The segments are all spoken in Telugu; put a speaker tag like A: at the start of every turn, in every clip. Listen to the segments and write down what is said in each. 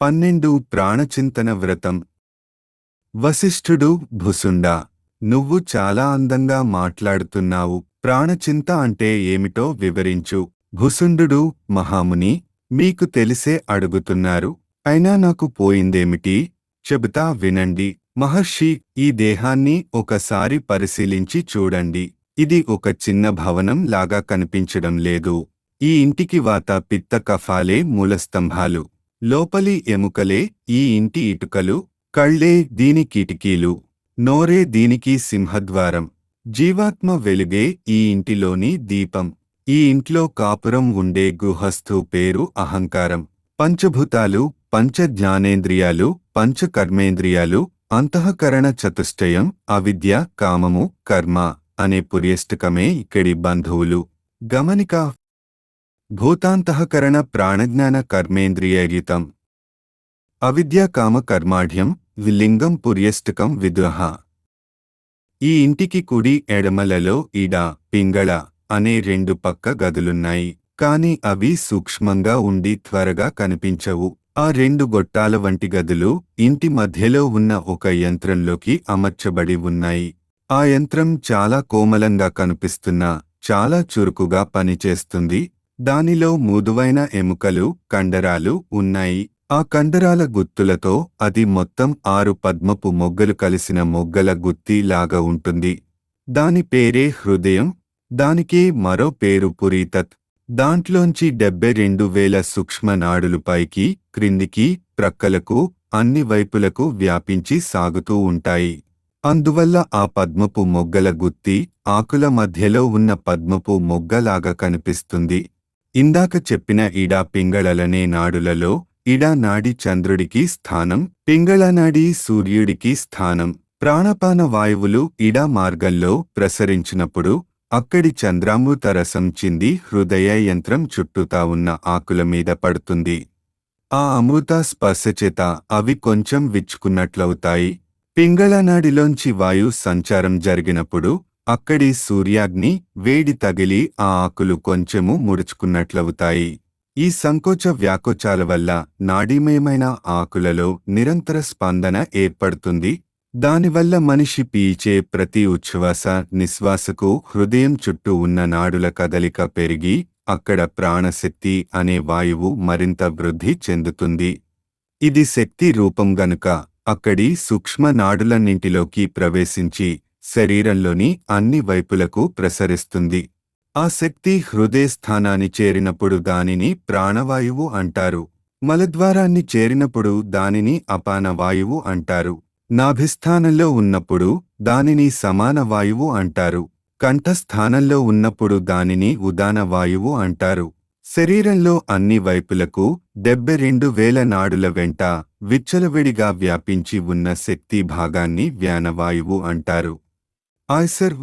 A: 12 ప్రాణచింతన వ్రతం. వశిష్ఠుడు, భుసుండా, నువ్వు చాలా అందంగా మాట్లాడుతున్నావు. ప్రాణచింత అంటే ఏమిటో వివరించు. భుసుండు, మహాముని, మీకు తెలిసే అడుగుతున్నారు. అయినా నాకు పోయిందేమిటి? చెబుతా వినండి. మహర్షి, ఈ దేహాన్ని ఒకసారి పరిశీలించి చూడండి. ఇది ఒక చిన్న భవనం లాగా కనిపించడం లేదు. ఈ ఇంటికి వాత పిత్త కఫాలే మూలస్తంభాలు. లోపలి ఎముకలే ఈ ఇంటి ఇటుకలు. కళ్ళే దీని కిటికీలు. నోరే దీనికి సింహద్వారం. జీవాత్మ వెలుగే ఈ ఇంటిలోని దీపం. ఈ ఇంట్లో కాపురం ఉండే గృహస్థు పేరు అహంకారం. పంచభూతాలు, పంచ జ్ఞానేంద్రియాలు, పంచ కర్మేంద్రియాలు, అంతఃకరణ చతుష్టయం, అవిద్య, కామము, కర్మ అనే పుర్యష్టకమే ఇక్కడి బంధువులు. గమనిక: భూతాంతఃకరణ ప్రాణజ్ఞాన కర్మేంద్రియయుతం. అవిద్య కామ కర్మాఢ్యం లింగం పుర్యష్టకం విద్వహ. ఈ ఇంటికి కుడి ఎడమలలో ఇడ, పింగళ అనే 2 పక్క గదులున్నాయి. కాని అవి సూక్ష్మంగా ఉండి త్వరగా కనిపించవు. ఆ 2 గొట్టాల వంటి గదులు ఇంటి మధ్యలో ఉన్న ఒక యంత్రంలోకి అమర్చబడి ఉన్నాయి. ఆ యంత్రం చాలా కోమలంగా కనిపిస్తున్నా చాలా చురుకుగా పనిచేస్తుంది. దానిలో మృదువైన ఎముకలు, కండరాలు ఉన్నాయి. ఆ కండరాల గుత్తులతో అది మొత్తం 6 పద్మపు మొగ్గలు కలిసిన మొగ్గల గుత్తి లాగా ఉంటుంది. దాని పేరే హృదయం. దానికే మరో పేరు పురీతత్. దాంట్లోంచి 72,000 సూక్ష్మ నాడులు పైకి, క్రిందికి, ప్రక్కలకు, అన్ని వైపులకు వ్యాపించి సాగుతూ ఉంటాయి. అందువల్ల ఆ పద్మపు మొగ్గల గుత్తి ఆకుల మధ్యలో ఉన్న పద్మపు మొగ్గలాగా కనిపిస్తుంది. ఇందాక చెప్పిన ఇడా పింగళలనే నాడులలో ఇడా నాడి చంద్రుడికి స్థానం, పింగళ నాడి సూర్యుడికి స్థానం. ప్రాణపాన వాయువులు ఇడా మార్గంలో ప్రసరించినప్పుడు అక్కడి చంద్రామృత రసం చింది హృదయ యంత్రం చుట్టూతా ఉన్న ఆకుల మీద పడుతుంది. ఆ అమృత స్పర్శచేత అవి కొంచెం విచ్చుకున్నట్లవుతాయి. పింగళనాడిలోంచి వాయు సంచారం జరిగినప్పుడు అక్కడి సూర్యాగ్ని వేడి తగిలి ఆ ఆకులు కొంచెము ముడుచుకున్నట్లవుతాయి. ఈ సంకోచ వ్యాకోచాల వల్ల నాడీమయమైన ఆకులలో నిరంతర స్పందన ఏర్పడుతుంది. దానివల్ల మనిషి పీల్చే ప్రతి ఉచ్ఛ్వాస నిశ్వాసకు హృదయం చుట్టూ ఉన్న నాడుల కదలిక పెరిగి అక్కడ ప్రాణశక్తి అనే వాయువు మరింత వృద్ధి చెందుతుంది. ఇది శక్తి రూపం గనుక అక్కడి సూక్ష్మ నాడులన్నింటిలోకి ప్రవేశించి శరీరంలోని అన్ని వైపులకు ప్రసరిస్తుంది. ఆ శక్తి హృదయస్థానాన్ని చేరినప్పుడు దానిని ప్రాణవాయువు అంటారు. మలద్వారాన్ని చేరినప్పుడు దానిని అపాన వాయువు అంటారు. నాభిస్థానంలో ఉన్నప్పుడు దానిని సమాన వాయువు అంటారు. కంఠస్థానంలో ఉన్నప్పుడు దానిని ఉదాన వాయువు అంటారు. శరీరంలో అన్ని వైపులకు 72,000 నాడుల వెంట విచ్చలవిడిగా వ్యాపించి ఉన్న శక్తి భాగాన్ని వ్యానవాయువు అంటారు. ఆయ్సర్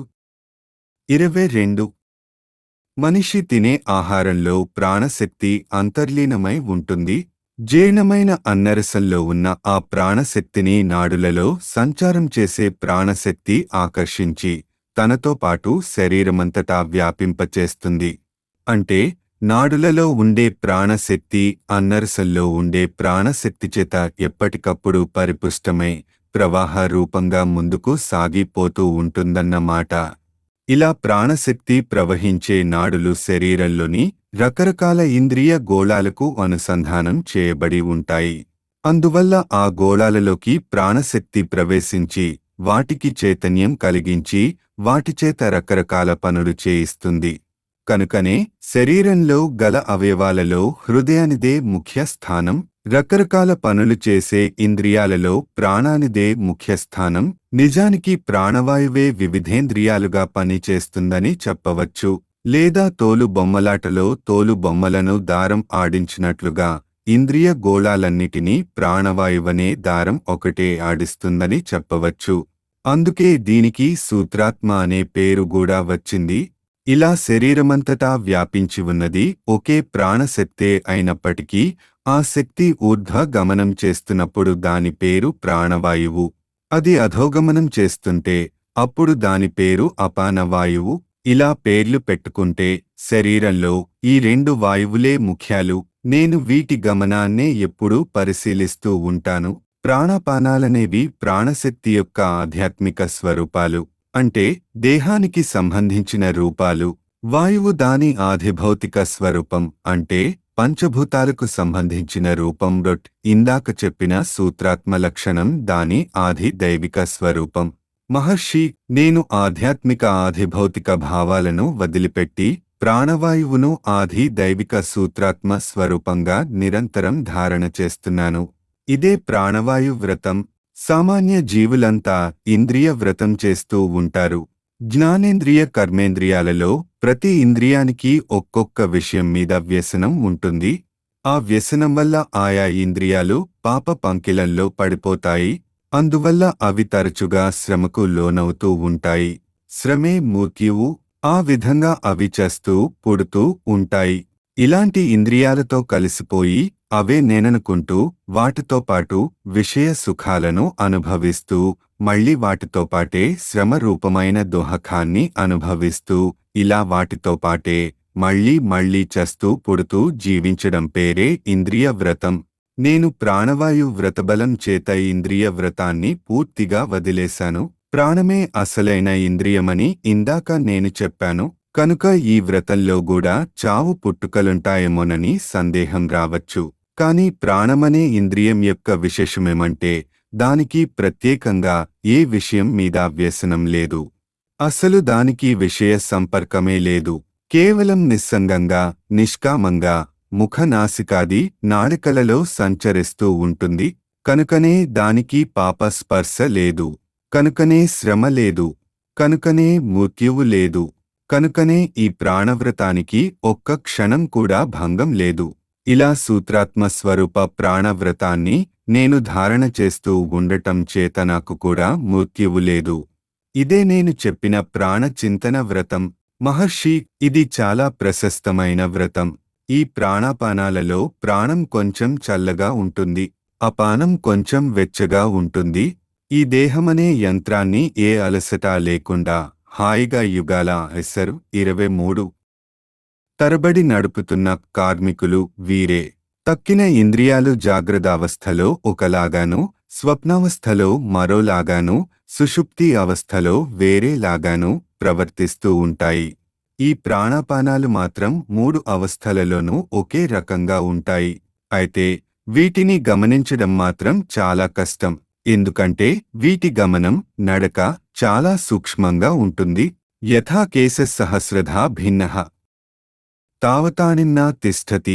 A: 22. మనిషి తినే ఆహారంలో ప్రాణశక్తి అంతర్లీనమై ఉంటుంది. జీర్ణమైన అన్నరసంలో ఉన్న ఆ ప్రాణశక్తిని నాడులలో సంచారం చేసే ప్రాణశక్తి ఆకర్షించి తనతో పాటు శరీరమంతటా వ్యాపింపచేస్తుంది. అంటే నాడులలో ఉండే ప్రాణశక్తి అన్నరసంలో ఉండే ప్రాణశక్తి చేత ఎప్పటికప్పుడు పరిపుష్టమై ప్రవాహ రూపంగా ముందుకు సాగిపోతూ ఉంటుందన్నమాట. ఇలా ప్రాణశక్తి ప్రవహించే నాడులు శరీరంలోని రకరకాల ఇంద్రియ గోళాలకు అనుసంధానం చేయబడి ఉంటాయి. అందువల్ల ఆ గోళాలలోకి ప్రాణశక్తి ప్రవేశించి వాటికి చైతన్యం కలిగించి వాటిచేత రకరకాల పనులు చేయిస్తుంది. కనుకనే శరీరంలో గల అవయవాలలో హృదయానిదే ముఖ్య స్థానం. రకరకాల పనులు చేసే ఇంద్రియాలలో ప్రాణానిదే ముఖ్య స్థానం. నిజానికి ప్రాణవాయువే వివిధేంద్రియాలుగా పనిచేస్తుందని చెప్పవచ్చు. లేదా తోలు బొమ్మలాటలో తోలు బొమ్మలను దారం ఆడించినట్లుగా ఇంద్రియ గోళాలన్నిటినీ ప్రాణవాయువనే దారం ఒకటే ఆడిస్తుందని చెప్పవచ్చు. అందుకే దీనికి సూత్రాత్మ అనే పేరు కూడా వచ్చింది. ఇలా శరీరమంతటా వ్యాపించి ఉన్నది ఒకే ప్రాణశక్తే అయినప్పటికీ ఆ శక్తి ఊర్ధ్వ గమనం చేస్తున్నప్పుడు దాని పేరు ప్రాణవాయువు. అది అధోగమనం చేస్తుంటే అప్పుడు దాని పేరు అపానవాయువు. ఇలా పేర్లు పెట్టుకుంటే శరీరంలో ఈ 2 వాయువులే ముఖ్యాలు. నేను వీటి గమనాన్నే ఎప్పుడూ పరిశీలిస్తూ ఉంటాను. ప్రాణాపానాలనేవి ప్రాణశక్తి యొక్క ఆధ్యాత్మిక స్వరూపాలు, అంటే దేహానికి సంబంధించిన రూపాలు. వాయువు దాని ఆధిభౌతిక స్వరూపం, అంటే పంచభూతాలకు సంబంధించిన రూపం. ఇందాక చెప్పిన సూత్రాత్మ లక్షణం దాని ఆది దైవిక స్వరూపం. మహర్షి, నేను ఆధ్యాత్మిక ఆధిభౌతిక భావాలను వదిలిపెట్టి ప్రాణవాయువును ఆది దైవిక సూత్రాత్మ స్వరూపంగా నిరంతరం ధారణ చేస్తున్నాను. ఇదే ప్రాణవాయు వ్రతం. సామాన్య జీవులంతా ఇంద్రియ వ్రతం చేస్తూ ఉంటారు. జ్ఞానేంద్రియ కర్మేంద్రియాలలో ప్రతి ఇంద్రియానికి ఒక్కొక్క విషయం మీద వ్యసనం ఉంటుంది. ఆ వ్యసనం వల్ల ఆయా ఇంద్రియాలు పాప పంకిలంలో పడిపోతాయి. అందువల్ల అవి తరచుగా శ్రమకు లోనవుతూ ఉంటాయి. శ్రమే మృత్యువు. ఆ విధంగా అవి చేస్తూ పుడుతూ ఉంటాయి. ఇలాంటి ఇంద్రియాలతో కలిసిపోయి అవే నేననుకుంటూ వాటితో పాటు విషయ సుఖాలను అనుభవిస్తూ మళ్ళీ వాటితో పాటే శ్రమ రూపమైన దుఃఖాన్ని అనుభవిస్తూ ఇలా వాటితో పాటే మళ్ళీ మళ్ళీ చేస్తూ పుడుతూ జీవించడం పేరే ఇంద్రియ వ్రతం. నేను ప్రాణవాయు వ్రతబలం చేత ఇంద్రియ వ్రతాన్ని పూర్తిగా వదిలేశాను. ప్రాణమే అసలైన ఇంద్రియమని ఇందాక నేను చెప్పాను. కనుక ఈ వ్రతంలో కూడా చావు పుట్టుకలుంటాయేమోనని సందేహం రావచ్చు. కాని ప్రాణమనే ఇంద్రియం యొక్క విశేషమేమంటే దానికి ప్రత్యేకంగా ఏ విషయం మీద వ్యసనం లేదు. అసలు దానికి విషయ సంపర్కమే లేదు. కేవలం నిస్సంగంగా నిష్కామంగా ముఖనాసికాది నాడికలలో సంచరిస్తూ ఉంటుంది. కనుకనే దానికి పాప స్పర్శ లేదు. కనుకనే శ్రమ లేదు. కనుకనే మృత్యువు లేదు. కనుకనే ఈ ప్రాణవ్రతానికి ఒక్క క్షణం కూడా భంగం లేదు. ఇలా సూత్రాత్మ స్వరూప ప్రాణవ్రతాన్ని నేను ధారణ చేస్తూ ఉండటం చేత నాకు కూడా మృత్యువు లేదు. ఇదే నేను చెప్పిన ప్రాణ చింతన వ్రతం. మహర్షి, ఇది చాలా ప్రశస్తమైన వ్రతం. ఈ ప్రాణాపానాలలో ప్రాణం కొంచెం చల్లగా ఉంటుంది, అపానం కొంచెం వెచ్చగా ఉంటుంది. ఈ దేహమనే యంత్రాన్ని ఏ అలసట లేకుండా హాయిగా యుగాల 23 తరబడి నడుపుతున్న కార్మికులు వీరే. తక్కిన ఇంద్రియాలు జాగ్రత్తావస్థలో ఒకలాగాను, స్వప్నావస్థలో మరోలాగాను, సుషుప్తి అవస్థలో వేరేలాగాను ప్రవర్తిస్తూ ఉంటాయి. ఈ ప్రాణాపానాలు మాత్రం 3 అవస్థలలోనూ ఒకే రకంగా ఉంటాయి. అయితే వీటిని గమనించడం మాత్రం చాలా కష్టం. ఎందుకంటే వీటి గమనం, నడక చాలా సూక్ష్మంగా ఉంటుంది. యథా కేశ సహస్రధా భిన్నః తావతానిన్నా తిష్టతి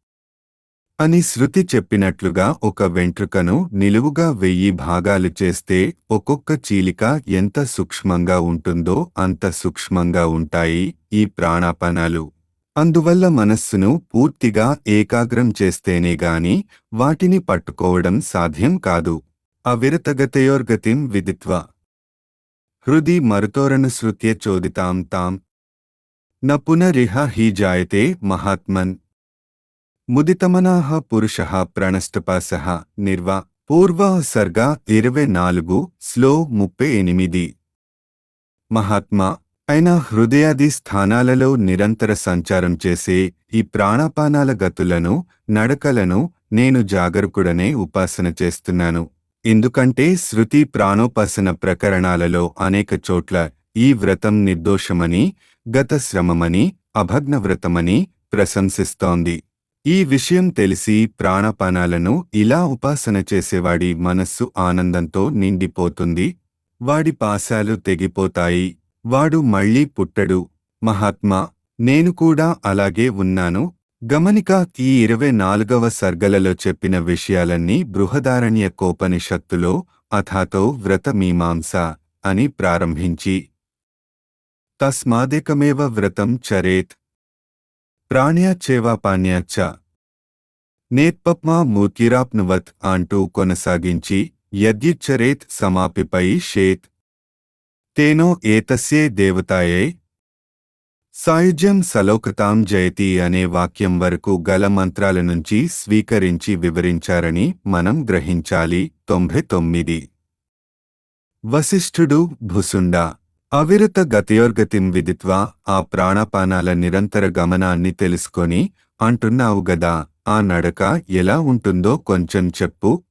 A: అని శృతి చెప్పినట్లుగా ఒక వెంట్రుకను నిలువుగా 1000 భాగాలు చేస్తే ఒక్కొక్క చీలిక ఎంత సూక్ష్మంగా ఉంటుందో అంత సూక్ష్మంగా ఉంటాయి ఈ ప్రాణాపానాలు. అందువల్ల మనస్సును పూర్తిగా ఏకాగ్రం చేస్తేనే గాని వాటిని పట్టుకోవడం సాధ్యం కాదు. అవిరతగతయోర్గతిం విదిత్వా హృది మరుతోరనుసృత్య చోదితాం తాం న పునరిహ హి జాయతే మహాత్మన్ ముదితమనాః పురుషః ప్రణష్టపాసః నిర్వా. పూర్వ సర్గ 24 శ్లో 38. మహాత్మా అయిన హృదయాది స్థానాలలో నిరంతర సంచారం చేసే ఈ ప్రాణాపానాల గతులను, నడకలను నేను జాగరూకుడనే ఉపాసన చేస్తున్నాను. ఎందుకంటే శృతి ప్రాణోపాసన ప్రకరణాలలో అనేక చోట్ల ఈ వ్రతం నిర్దోషమని, గత శ్రమమని, అభగ్న వ్రతమని ప్రశంసిస్తోంది. ఈ విషయం తెలిసి ప్రాణాపానాలను ఇలా ఉపాసన చేసేవాడి మనస్సు ఆనందంతో నిండిపోతుంది. వాడి పాశాలు తెగిపోతాయి. వాడు మళ్ళీ పుట్టడు. మహాత్మా, నేను కూడా అలాగే ఉన్నాను. గమనిక, ఈ 24వ సర్గలలో చెప్పిన విషయాలన్నీ బృహదారణ్యకోపనిషత్తులో అథాతో వ్రతమీమాంస అని ప్రారంభించి తస్మాదేకమేవ వ్రతం చరేత్ ప్రాణ్యాచ్చేవాపాన్యాచ్చ నేత్పప్మా మూర్తిరాప్నువత్ అంటూ కొనసాగించి యద్యుచ్చరేత్ సమాపిపై షేత్ తేనో ఏతస్యే దేవతాయై సాయుజ్యం సలోకతాం జయతి అనే వాక్యం వరకు గల మంత్రాల నుంచి స్వీకరించి వివరించారని మనం గ్రహించాలి. 99. వశిష్ఠుడు భుసుండా అవిరత గతయోర్గతిం విదిత్వా ఆ ప్రాణాపానాల నిరంతర గమనాన్ని తెలుసుకొని అంటున్నావు గదా, ఆ నడక ఎలా ఉంటుందో కొంచెం చెప్పు.